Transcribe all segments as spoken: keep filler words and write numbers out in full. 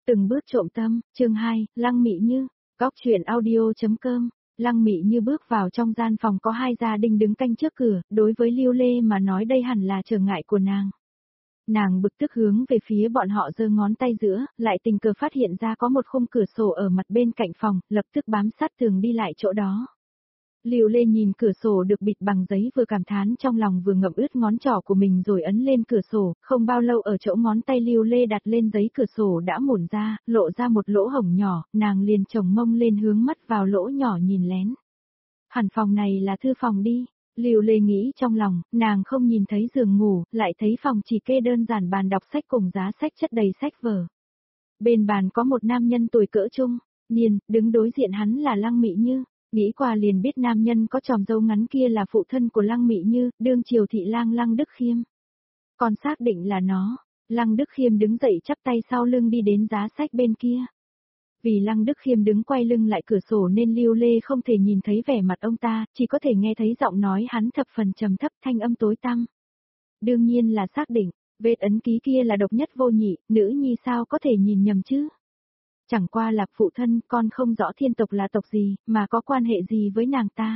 Từng bước trộm tâm, chương hai, Lăng Mị Như, Góc truyện audio.com. Lăng Mị Như bước vào trong gian phòng có hai gia đình đứng canh trước cửa, đối với Lưu Lê mà nói đây hẳn là trở ngại của nàng. Nàng bực tức hướng về phía bọn họ giơ ngón tay giữa, lại tình cờ phát hiện ra có một khung cửa sổ ở mặt bên cạnh phòng, lập tức bám sát tường đi lại chỗ đó. Lưu Lê nhìn cửa sổ được bịt bằng giấy vừa cảm thán trong lòng vừa ngậm ướt ngón trỏ của mình rồi ấn lên cửa sổ, không bao lâu ở chỗ ngón tay Lưu Lê đặt lên giấy cửa sổ đã mủn ra, lộ ra một lỗ hổng nhỏ, nàng liền chồng mông lên hướng mắt vào lỗ nhỏ nhìn lén. Hẳn phòng này là thư phòng đi, Lưu Lê nghĩ trong lòng, nàng không nhìn thấy giường ngủ, lại thấy phòng chỉ kê đơn giản bàn đọc sách cùng giá sách chất đầy sách vở. Bên bàn có một nam nhân tuổi cỡ trung niên, đứng đối diện hắn là Lăng Mị Như. Nghĩ qua liền biết nam nhân có tròm râu ngắn kia là phụ thân của Lăng Mị Như, đương triều thị lang Lăng Đức Khiêm. Còn xác định là nó, Lăng Đức Khiêm đứng dậy chắp tay sau lưng đi đến giá sách bên kia. Vì Lăng Đức Khiêm đứng quay lưng lại cửa sổ nên Lưu Lê không thể nhìn thấy vẻ mặt ông ta, chỉ có thể nghe thấy giọng nói hắn thập phần trầm thấp thanh âm tối tăm. Đương nhiên là xác định, vết ấn ký kia là độc nhất vô nhị, nữ nhi sao có thể nhìn nhầm chứ? Chẳng qua là phụ thân, con không rõ thiên tộc là tộc gì, mà có quan hệ gì với nàng ta.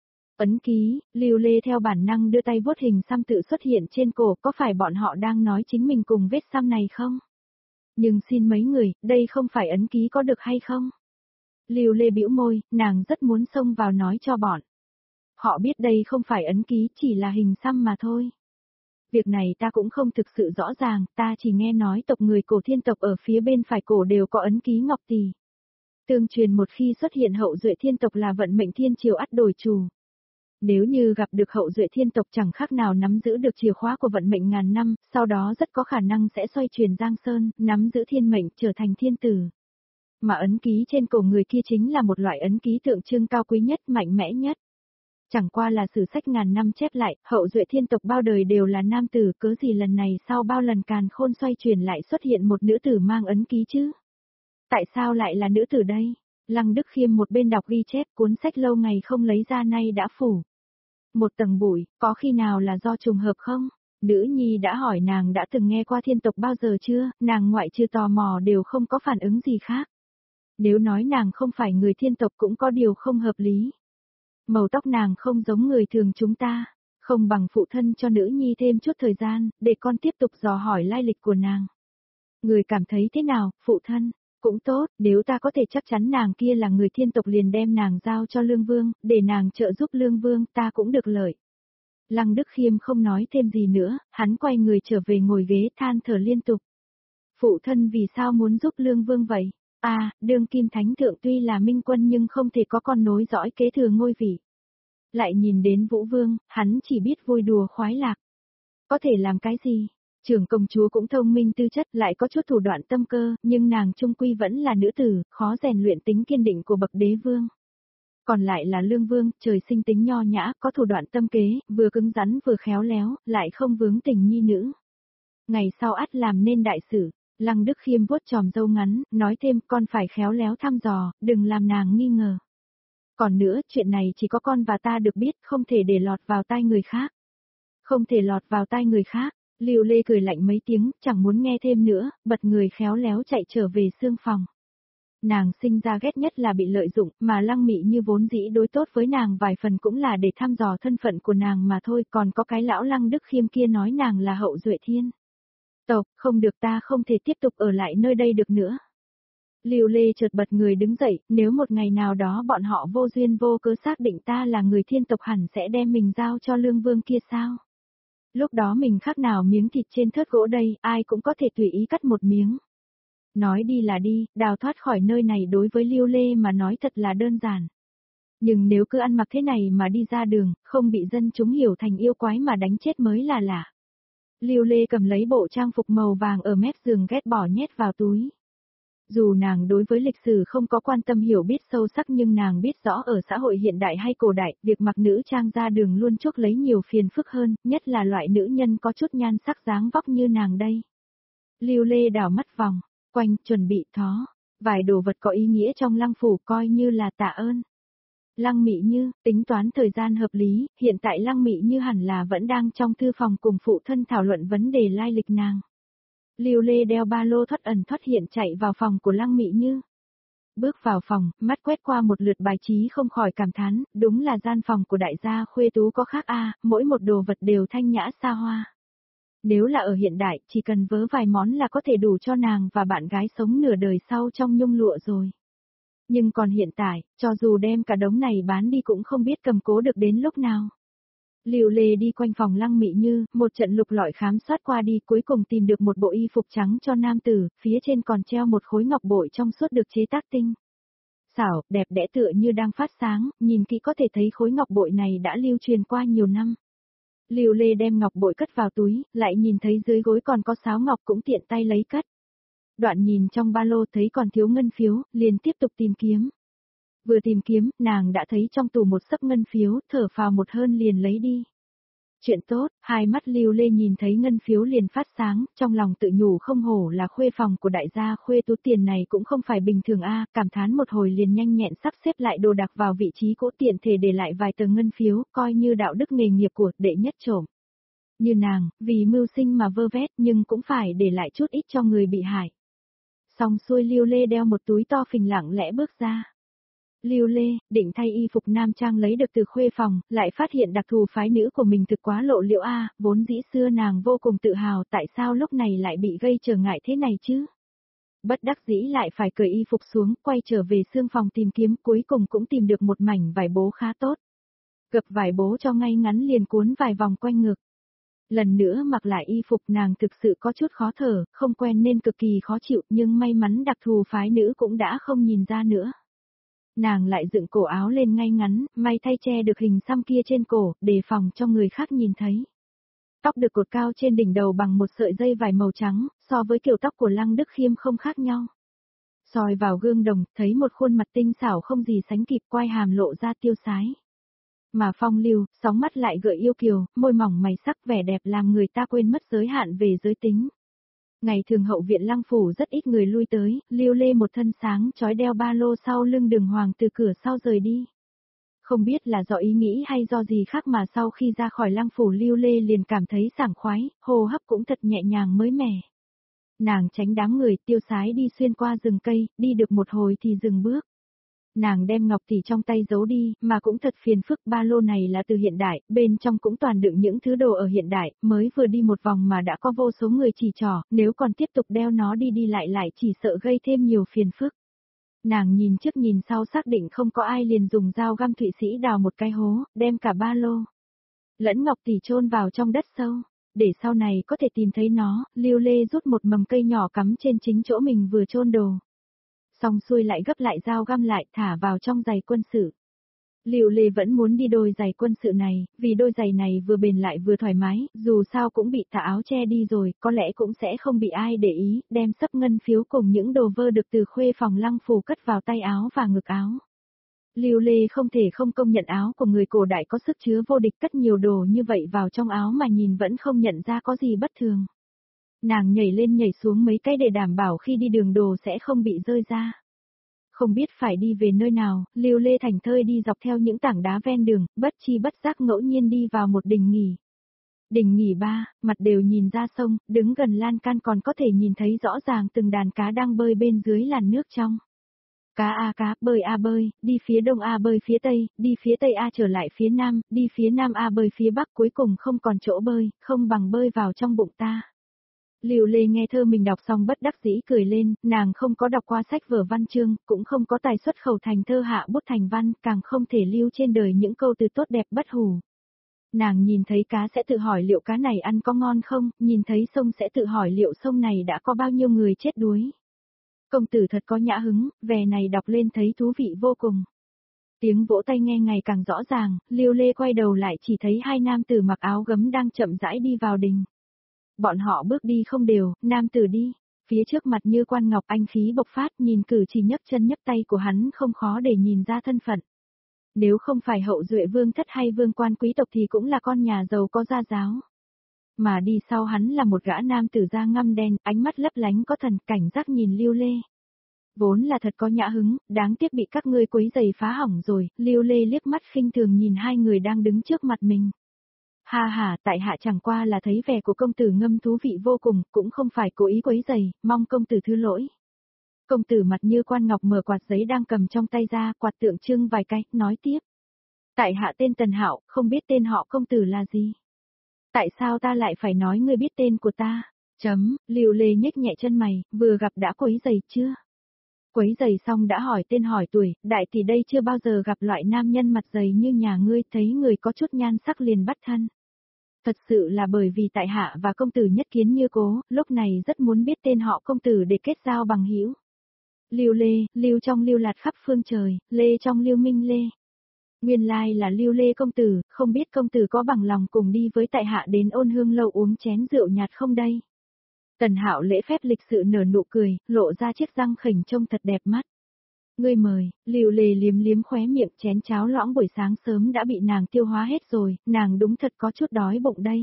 Ấn ký, Lưu Lê theo bản năng đưa tay vuốt hình xăm tự xuất hiện trên cổ, có phải bọn họ đang nói chính mình cùng vết xăm này không? Nhưng xin mấy người, đây không phải ấn ký có được hay không? Lưu Lê bĩu môi, nàng rất muốn xông vào nói cho bọn. Họ biết đây không phải ấn ký, chỉ là hình xăm mà thôi. Việc này ta cũng không thực sự rõ ràng, ta chỉ nghe nói tộc người cổ thiên tộc ở phía bên phải cổ đều có ấn ký ngọc tỷ. Tương truyền một khi xuất hiện hậu duệ thiên tộc là vận mệnh thiên triều ắt đổi chủ. Nếu như gặp được hậu duệ thiên tộc chẳng khác nào nắm giữ được chìa khóa của vận mệnh ngàn năm, sau đó rất có khả năng sẽ xoay chuyển giang sơn, nắm giữ thiên mệnh trở thành thiên tử. Mà ấn ký trên cổ người kia chính là một loại ấn ký tượng trưng cao quý nhất, mạnh mẽ nhất. Chẳng qua là sử sách ngàn năm chép lại, hậu duệ thiên tộc bao đời đều là nam tử, cớ gì lần này sau bao lần càn khôn xoay chuyển lại xuất hiện một nữ tử mang ấn ký chứ? Tại sao lại là nữ tử đây? Lăng Đức Khiêm một bên đọc ghi chép cuốn sách lâu ngày không lấy ra nay đã phủ một tầng bụi, có khi nào là do trùng hợp không? Nữ nhi đã hỏi nàng đã từng nghe qua thiên tộc bao giờ chưa, nàng ngoại trừ tò mò đều không có phản ứng gì khác. Nếu nói nàng không phải người thiên tộc cũng có điều không hợp lý. Màu tóc nàng không giống người thường chúng ta, không bằng phụ thân cho nữ nhi thêm chút thời gian, để con tiếp tục dò hỏi lai lịch của nàng. Người cảm thấy thế nào, phụ thân? Cũng tốt, nếu ta có thể chắc chắn nàng kia là người thiên tộc liền đem nàng giao cho Lương Vương, để nàng trợ giúp Lương Vương, ta cũng được lợi. Lăng Đức Khiêm không nói thêm gì nữa, hắn quay người trở về ngồi ghế than thở liên tục. Phụ thân vì sao muốn giúp Lương Vương vậy? À, đương kim thánh thượng tuy là minh quân nhưng không thể có con nối dõi kế thừa ngôi vị. Lại nhìn đến Vũ Vương, hắn chỉ biết vui đùa khoái lạc. Có thể làm cái gì? Trưởng công chúa cũng thông minh tư chất lại có chút thủ đoạn tâm cơ, nhưng nàng trung quy vẫn là nữ tử, khó rèn luyện tính kiên định của bậc đế vương. Còn lại là Lương Vương, trời sinh tính nho nhã, có thủ đoạn tâm kế, vừa cứng rắn vừa khéo léo, lại không vướng tình nhi nữ. Ngày sau ắt làm nên đại sự. Lăng Đức Khiêm vuốt tròm râu ngắn, nói thêm con phải khéo léo thăm dò, đừng làm nàng nghi ngờ. Còn nữa, chuyện này chỉ có con và ta được biết, không thể để lọt vào tai người khác. Không thể lọt vào tai người khác, Lưu Lê cười lạnh mấy tiếng, chẳng muốn nghe thêm nữa, bật người khéo léo chạy trở về xương phòng. Nàng sinh ra ghét nhất là bị lợi dụng, mà Lăng Mị Như vốn dĩ đối tốt với nàng vài phần cũng là để thăm dò thân phận của nàng mà thôi, còn có cái lão Lăng Đức Khiêm kia nói nàng là hậu duệ thiên tộc, không được, ta không thể tiếp tục ở lại nơi đây được nữa. Lưu Lê chợt bật người đứng dậy, nếu một ngày nào đó bọn họ vô duyên vô cớ xác định ta là người thiên tộc hẳn sẽ đem mình giao cho Lương Vương kia sao? Lúc đó mình khác nào miếng thịt trên thớt gỗ đây, ai cũng có thể tùy ý cắt một miếng. Nói đi là đi, đào thoát khỏi nơi này đối với Lưu Lê mà nói thật là đơn giản. Nhưng nếu cứ ăn mặc thế này mà đi ra đường, không bị dân chúng hiểu thành yêu quái mà đánh chết mới là lạ. Lưu Lê cầm lấy bộ trang phục màu vàng ở mép giường ghét bỏ nhét vào túi. Dù nàng đối với lịch sử không có quan tâm hiểu biết sâu sắc nhưng nàng biết rõ ở xã hội hiện đại hay cổ đại, việc mặc nữ trang ra đường luôn chuốc lấy nhiều phiền phức hơn, nhất là loại nữ nhân có chút nhan sắc dáng vóc như nàng đây. Lưu Lê đảo mắt vòng, quanh chuẩn bị thó, vài đồ vật có ý nghĩa trong lăng phủ coi như là tạ ơn. Lăng Mị Như, tính toán thời gian hợp lý, hiện tại Lăng Mị Như hẳn là vẫn đang trong thư phòng cùng phụ thân thảo luận vấn đề lai lịch nàng. Lưu Lê đeo ba lô thoắt ẩn thoắt hiện chạy vào phòng của Lăng Mị Như. Bước vào phòng, mắt quét qua một lượt bài trí không khỏi cảm thán, đúng là gian phòng của đại gia khuê tú có khác a, mỗi một đồ vật đều thanh nhã xa hoa. Nếu là ở hiện đại, chỉ cần vớ vài món là có thể đủ cho nàng và bạn gái sống nửa đời sau trong nhung lụa rồi. Nhưng còn hiện tại, cho dù đem cả đống này bán đi cũng không biết cầm cố được đến lúc nào. Lưu Lê đi quanh phòng Lăng Mị Như, một trận lục lọi khám soát qua đi, cuối cùng tìm được một bộ y phục trắng cho nam tử, phía trên còn treo một khối ngọc bội trong suốt được chế tác tinh xảo, đẹp đẽ tựa như đang phát sáng, nhìn kỹ có thể thấy khối ngọc bội này đã lưu truyền qua nhiều năm. Lưu Lê đem ngọc bội cất vào túi, lại nhìn thấy dưới gối còn có sáo ngọc cũng tiện tay lấy cất. Đoạn nhìn trong ba lô thấy còn thiếu ngân phiếu, liền tiếp tục tìm kiếm. Vừa tìm kiếm, nàng đã thấy trong tủ một xấp ngân phiếu, thở phào một hơn liền lấy đi. Chuyện tốt, hai mắt Lưu Lê nhìn thấy ngân phiếu liền phát sáng, trong lòng tự nhủ không hổ là khuê phòng của đại gia khuê tú, tiền này cũng không phải bình thường a, cảm thán một hồi liền nhanh nhẹn sắp xếp lại đồ đạc vào vị trí cũ, tiện thể để lại vài tờ ngân phiếu, coi như đạo đức nghề nghiệp của đệ nhất trộm. Như nàng, vì mưu sinh mà vơ vét nhưng cũng phải để lại chút ít cho người bị hại. Xong xuôi Lưu Lê đeo một túi to phình lặng lẽ bước ra. Lưu Lê, định thay y phục nam trang lấy được từ khuê phòng, lại phát hiện đặc thù phái nữ của mình thực quá lộ liễu a, vốn dĩ xưa nàng vô cùng tự hào, tại sao lúc này lại bị gây trở ngại thế này chứ? Bất đắc dĩ lại phải cởi y phục xuống, quay trở về xương phòng tìm kiếm, cuối cùng cũng tìm được một mảnh vải bố khá tốt. Gập vải bố cho ngay ngắn liền cuốn vài vòng quanh ngực. Lần nữa mặc lại y phục nàng thực sự có chút khó thở, không quen nên cực kỳ khó chịu, nhưng may mắn đặc thù phái nữ cũng đã không nhìn ra nữa. Nàng lại dựng cổ áo lên ngay ngắn, may thay che được hình xăm kia trên cổ, đề phòng cho người khác nhìn thấy. Tóc được cột cao trên đỉnh đầu bằng một sợi dây vải màu trắng, so với kiểu tóc của Lăng Đức Khiêm không khác nhau. Soi vào gương đồng, thấy một khuôn mặt tinh xảo không gì sánh kịp, quai hàm lộ ra tiêu sái. Mà phong lưu, sóng mắt lại gợi yêu kiều, môi mỏng mày sắc vẻ đẹp làm người ta quên mất giới hạn về giới tính. Ngày thường hậu viện Lăng phủ rất ít người lui tới, Lưu Lê một thân sáng chói đeo ba lô sau lưng Đường Hoàng từ cửa sau rời đi. Không biết là do ý nghĩ hay do gì khác mà sau khi ra khỏi Lăng phủ Lưu Lê liền cảm thấy sảng khoái, hô hấp cũng thật nhẹ nhàng mới mẻ. Nàng tránh đám người tiêu sái đi xuyên qua rừng cây, đi được một hồi thì dừng bước. Nàng đem ngọc tỷ trong tay giấu đi, mà cũng thật phiền phức, ba lô này là từ hiện đại, bên trong cũng toàn đựng những thứ đồ ở hiện đại, mới vừa đi một vòng mà đã có vô số người chỉ trỏ, nếu còn tiếp tục đeo nó đi đi lại lại chỉ sợ gây thêm nhiều phiền phức. Nàng nhìn trước nhìn sau xác định không có ai liền dùng dao găm Thụy Sĩ đào một cái hố, đem cả ba lô lẫn ngọc tỷ chôn vào trong đất sâu. Để sau này có thể tìm thấy nó, Lưu Lê rút một mầm cây nhỏ cắm trên chính chỗ mình vừa chôn đồ. Xong xuôi lại gấp lại dao găm lại, thả vào trong giày quân sự. Lưu Lê vẫn muốn đi đôi giày quân sự này, vì đôi giày này vừa bền lại vừa thoải mái, dù sao cũng bị tà áo che đi rồi, có lẽ cũng sẽ không bị ai để ý, đem sấp ngân phiếu cùng những đồ vơ được từ khuê phòng Lăng phủ cất vào tay áo và ngực áo. Lưu Lê không thể không công nhận áo của người cổ đại có sức chứa vô địch, cất nhiều đồ như vậy vào trong áo mà nhìn vẫn không nhận ra có gì bất thường. Nàng nhảy lên nhảy xuống mấy cái để đảm bảo khi đi đường đồ sẽ không bị rơi ra. Không biết phải đi về nơi nào, Lưu Lê thành thơi đi dọc theo những tảng đá ven đường, bất chi bất giác ngẫu nhiên đi vào một đình nghỉ. Đình nghỉ ba, mặt đều nhìn ra sông, đứng gần lan can còn có thể nhìn thấy rõ ràng từng đàn cá đang bơi bên dưới làn nước trong. Cá a cá, bơi a bơi, đi phía đông a bơi phía tây, đi phía tây a trở lại phía nam, đi phía nam a bơi phía bắc, cuối cùng không còn chỗ bơi, không bằng bơi vào trong bụng ta. Lưu Lê nghe thơ mình đọc xong bất đắc dĩ cười lên, nàng không có đọc qua sách vở văn chương, cũng không có tài xuất khẩu thành thơ hạ bút thành văn, càng không thể lưu trên đời những câu từ tốt đẹp bất hủ. Nàng nhìn thấy cá sẽ tự hỏi liệu cá này ăn có ngon không, nhìn thấy sông sẽ tự hỏi liệu sông này đã có bao nhiêu người chết đuối. Công tử thật có nhã hứng, về này đọc lên thấy thú vị vô cùng. Tiếng vỗ tay nghe ngày càng rõ ràng, Lưu Lê quay đầu lại chỉ thấy hai nam tử mặc áo gấm đang chậm rãi đi vào đình. Bọn họ bước đi không đều, nam tử đi, phía trước mặt như quan ngọc anh khí bộc phát, nhìn cử chỉ nhấc chân nhấc tay của hắn không khó để nhìn ra thân phận. Nếu không phải hậu duệ vương thất hay vương quan quý tộc thì cũng là con nhà giàu có gia giáo. Mà đi sau hắn là một gã nam tử da ngăm đen, ánh mắt lấp lánh có thần, cảnh giác nhìn Lưu Lê. Vốn là thật có nhã hứng, đáng tiếc bị các ngươi quấy giày phá hỏng rồi, Lưu Lê liếc mắt khinh thường nhìn hai người đang đứng trước mặt mình. Ha ha, tại hạ chẳng qua là thấy vẻ của công tử ngâm thú vị vô cùng, cũng không phải cố ý quấy rầy, mong công tử thứ lỗi. Công tử mặt như quan ngọc mở quạt giấy đang cầm trong tay ra, quạt tượng trưng vài cái, nói tiếp. Tại hạ tên Tần Hạo, không biết tên họ công tử là gì. Tại sao ta lại phải nói ngươi biết tên của ta? Chấm, Lưu Lê nhếch nhẹ chân mày, vừa gặp đã quấy giày chưa? Quấy giày xong đã hỏi tên hỏi tuổi, đại tỷ đây chưa bao giờ gặp loại nam nhân mặt dày như nhà ngươi, thấy người có chút nhan sắc liền bắt thân. Thật sự là bởi vì tại hạ và công tử nhất kiến như cố, lúc này rất muốn biết tên họ công tử để kết giao bằng hữu. Lưu Lê, lưu trong lưu lạt khắp phương trời, Lê trong lưu minh Lê. Nguyên lai là Lưu Lê công tử, không biết công tử có bằng lòng cùng đi với tại hạ đến Ôn Hương lâu uống chén rượu nhạt không đây? Tần Hạo lễ phép lịch sự nở nụ cười, lộ ra chiếc răng khỉnh trông thật đẹp mắt. Ngươi mời, Lưu Lê liếm liếm khóe miệng, chén cháo loãng buổi sáng sớm đã bị nàng tiêu hóa hết rồi, nàng đúng thật có chút đói bụng đây.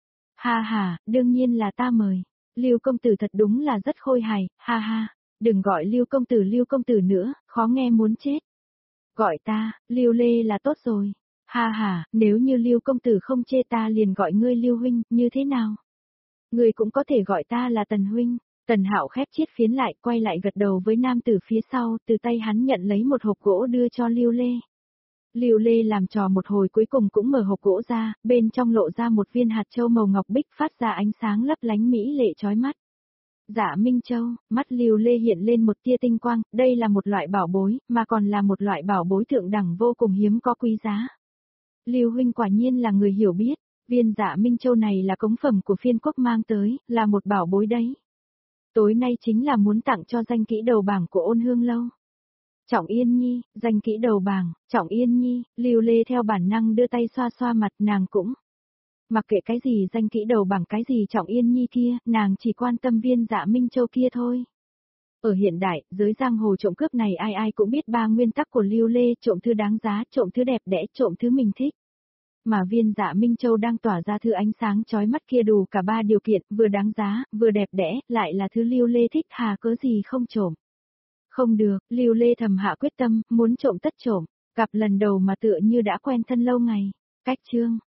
Ha ha, đương nhiên là ta mời. Lưu công tử thật đúng là rất khôi hài, ha ha. Đừng gọi Lưu công tử Lưu công tử nữa, khó nghe muốn chết. Gọi ta, Lưu Lê là tốt rồi. Ha ha, nếu như Lưu công tử không chê ta liền gọi ngươi Lưu huynh, như thế nào? Ngươi cũng có thể gọi ta là Tần huynh. Tần Hạo khép chiếc phiến lại, quay lại gật đầu với nam tử phía sau, từ tay hắn nhận lấy một hộp gỗ đưa cho Lưu Lê. Lưu Lê làm trò một hồi cuối cùng cũng mở hộp gỗ ra, bên trong lộ ra một viên hạt châu màu ngọc bích phát ra ánh sáng lấp lánh mỹ lệ chói mắt. Dạ Minh Châu, mắt Lưu Lê hiện lên một tia tinh quang, đây là một loại bảo bối, mà còn là một loại bảo bối thượng đẳng vô cùng hiếm có quý giá. Lưu huynh quả nhiên là người hiểu biết, viên Dạ Minh Châu này là cống phẩm của phiên quốc mang tới, là một bảo bối đấy. Tối nay chính là muốn tặng cho danh kỹ đầu bảng của Ôn Hương lâu. Trọng Yên Nhi, danh kỹ đầu bảng, Trọng Yên Nhi, Lưu Lê theo bản năng đưa tay xoa xoa mặt, nàng cũng. Mặc kệ cái gì danh kỹ đầu bảng cái gì Trọng Yên Nhi kia, nàng chỉ quan tâm viên Dạ Minh Châu kia thôi. Ở hiện đại, giới giang hồ trộm cướp này ai ai cũng biết ba nguyên tắc của Lưu Lê, trộm thứ đáng giá, trộm thứ đẹp đẽ, trộm thứ mình thích. Mà viên Dạ Minh Châu đang tỏa ra thứ ánh sáng chói mắt kia đủ cả ba điều kiện, vừa đáng giá, vừa đẹp đẽ, lại là thứ Lưu Lê thích, hà cớ gì không trộm. Không được, Lưu Lê thầm hạ quyết tâm, muốn trộm tất trộm, gặp lần đầu mà tựa như đã quen thân lâu ngày. Cách chương